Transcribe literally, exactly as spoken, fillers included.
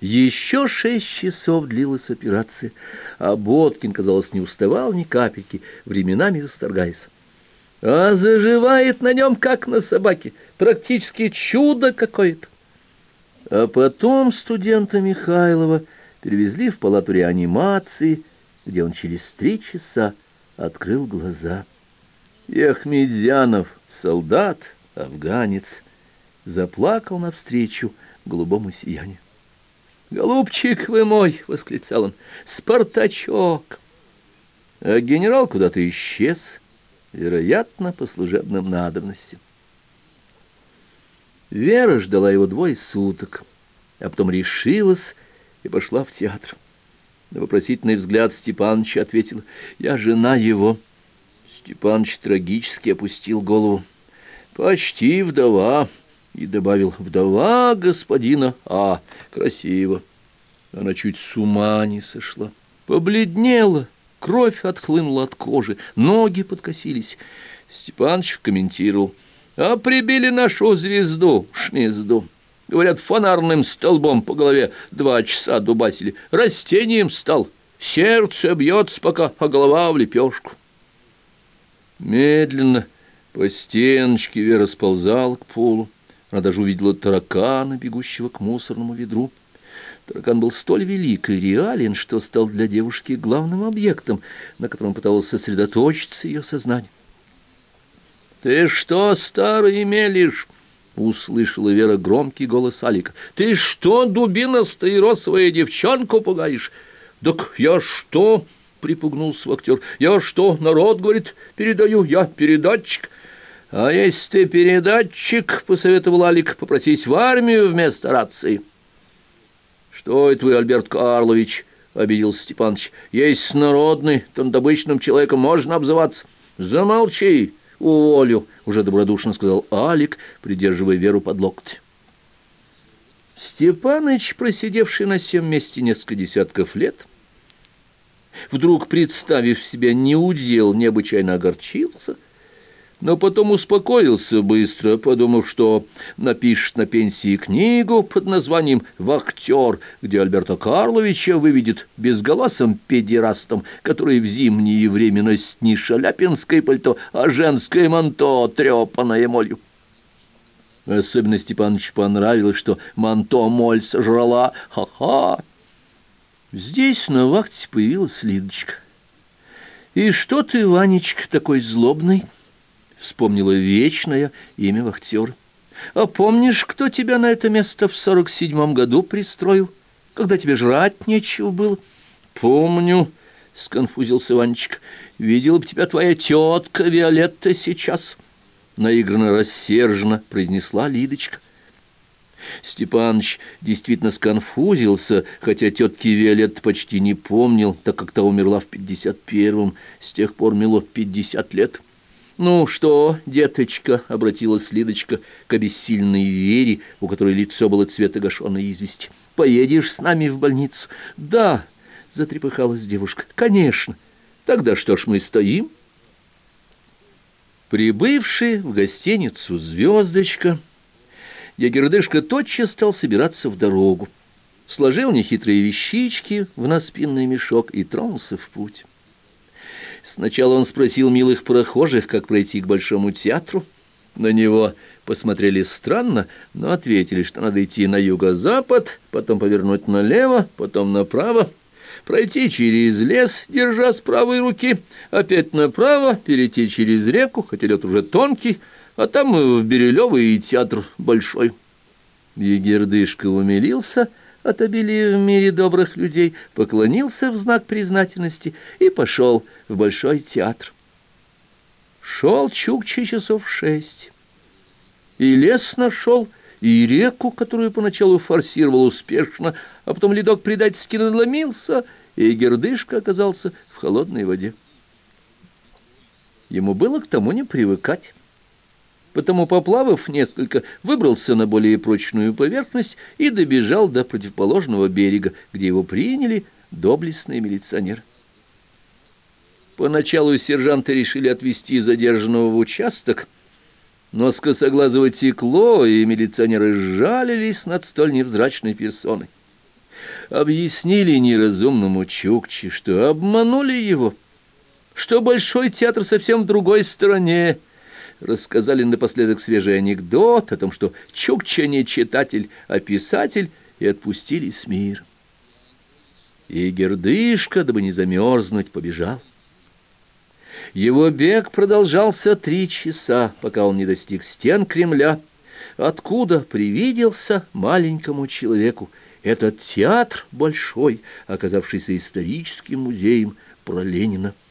Еще шесть часов длилась операция, а Боткин, казалось, не уставал ни капельки, временами восторгаясь. А заживает на нем, как на собаке, практически чудо какое-то. А потом студента Михайлова перевезли в палату реанимации, где он через три часа открыл глаза. И Ахмедзянов, солдат, афганец, заплакал навстречу голубому сиянию. «Голубчик вы мой!» — восклицал он. «Спартачок!» А генерал куда-то исчез, вероятно, по служебным надобностям. Вера ждала его двое суток, а потом решилась и пошла в театр. На вопросительный взгляд Степаныча ответила: «Я жена его». Степаныч трагически опустил голову. «Почти вдова», и добавил: «Вдова господина А. Красиво». Она чуть с ума не сошла, побледнела, кровь отхлынула от кожи, ноги подкосились. Степаныч комментировал: «А прибили нашу звезду, шмезду. Говорят, фонарным столбом по голове два часа дубасили. Растением стал, сердце бьется, пока, а голова в лепешку». Медленно по стеночке Вера сползала к полу. Она даже увидела таракана, бегущего к мусорному ведру. Таракан был столь велик и реален, что стал для девушки главным объектом, на котором пыталось сосредоточиться ее сознание. «Ты что, старый мелешь?» — услышала Вера громкий голос Алика. «Ты что, дубина стаиросовая, девчонку пугаешь?» «Так я что?» — припугнулся актер. «Я что, народ, говорит, передаю? Я передатчик». «А если ты передатчик, — посоветовал Алик, — попросись в армию вместо рации». «Что это вы, Альберт Карлович? — обиделся Степаныч. — Есть народный, то над обычным человеком можно обзываться». «Замолчи, уволю, — уже добродушно сказал Алик, придерживая Веру под локоть. Степаныч, просидевший на сем месте несколько десятков лет, вдруг, представив себя неудел, необычайно огорчился, но потом успокоился быстро, подумав, что напишет на пенсии книгу под названием «Вахтер», где Альберта Карловича выведет безголосым педерастом, который в зимнее время носит не шаляпинское пальто, а женское манто, трепанное молью. Особенно Степановичу понравилось, что манто моль сожрала. Ха-ха! Здесь на вахте появилась Лидочка. «И что ты, Ванечка, такой злобный?» — вспомнила вечное имя вахтера. «А помнишь, кто тебя на это место в сорок седьмом году пристроил, когда тебе жрать нечего было?» «Помню», — сконфузился Ванечка. «Видела бы тебя твоя тетка Виолетта сейчас», — наигранно рассерженно произнесла Лидочка. Степаныч действительно сконфузился, хотя тетки Виолетты почти не помнил, так как та умерла в пятьдесят первом, с тех пор мило пятьдесят лет. «Ну что, деточка?» — обратилась Лидочка к обессильной Вере, у которой лицо было цвета гашеной извести. «Поедешь с нами в больницу?» «Да», — затрепыхалась девушка, — «конечно. Тогда что ж мы стоим?» Прибывший в гостиницу «Звездочка», ягердышка тотчас стал собираться в дорогу, сложил нехитрые вещички в наспинный мешок и тронулся в путь. Сначала он спросил милых прохожих, как пройти к Большому театру. На него посмотрели странно, но ответили, что надо идти на юго-запад, потом повернуть налево, потом направо, пройти через лес, держа с правой руки, опять направо, перейти через реку, хотя лед уже тонкий, а там в Бирюлёво и театр большой. Егердышка умилился от обилия в мире добрых людей, поклонился в знак признательности и пошел в Большой театр. Шел Чукча часов шесть. И лес нашел, и реку, которую поначалу форсировал успешно, а потом ледок предательски надломился, и Егердышка оказался в холодной воде. Ему было к тому не привыкать. Потому, поплавав несколько, выбрался на более прочную поверхность и добежал до противоположного берега, где его приняли доблестные милиционеры. Поначалу сержанты решили отвезти задержанного в участок, но с косоглазого текло, и милиционеры сжалились над столь невзрачной персоной. Объяснили неразумному Чукче, что обманули его, что Большой театр совсем в другой стороне. Рассказали напоследок свежий анекдот о том, что Чукча не читатель, а писатель, и отпустили с миром. И Гердышка, дабы не замерзнуть, побежал. Его бег продолжался три часа, пока он не достиг стен Кремля, откуда привиделся маленькому человеку этот театр большой, оказавшийся историческим музеем про Ленина.